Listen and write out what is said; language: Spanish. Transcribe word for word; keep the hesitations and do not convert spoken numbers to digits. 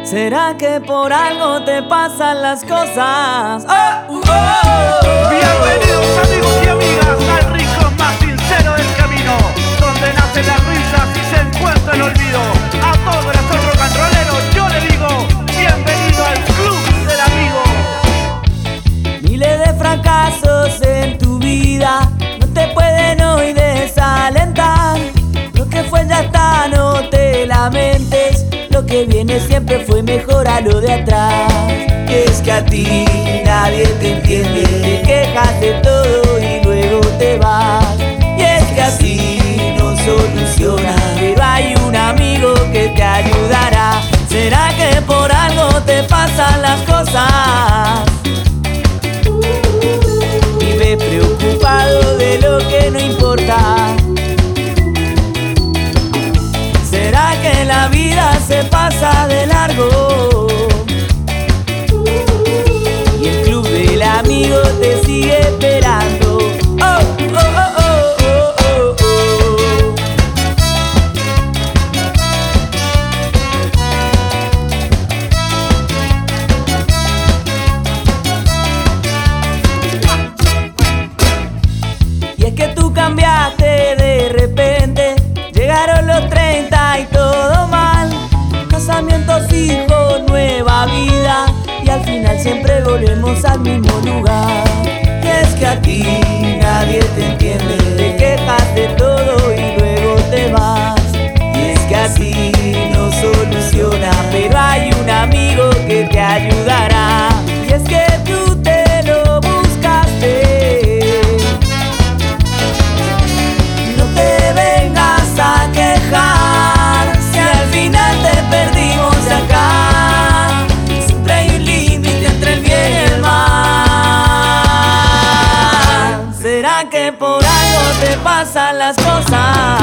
¿Será que por algo te pasan las cosas? Oh, uh, oh. Bienvenidos amigos y amigas al rincón más sincero del camino, donde nacen las risas y se encuentra el olvido. A todo corazón rock and rollero yo le digo, bienvenido al Club del Amigo. Miles de fracasos en tu vida no te pueden hoy desalentar. Lo que fue ya está, no te lamentes. Lo que viene siempre fue mejor a lo de atrás. Y es que a ti nadie te entiende, te quejas de todo y luego te vas. Y es que así no soluciona, pero hay un amigo que te ayudará. ¿Será que por algo te pasan las cosas? Vive preocupado de lo que no importa. ¿Será que la vida se pasa de largo? Y el club del amigo te sigue esperando. Oh, oh, oh, oh, oh, oh, oh. Y es que tú cambiaste de repente. Llegaron los treinta y todo mal. Casamientos, hijos, nueva vida. Y al final siempre volvemos al mismo lugar. Y es que a ti nadie te entiende, te quejas de todo y luego te vas. Y es que así no soluciona, pero hay un amigo que te ayudará. Y es que tú te lo buscaste. No te vengas a quejar si al final te perdimos acá. Siempre hay un límite entre el bien y el mal. ¿Será que por algo te pasan las cosas?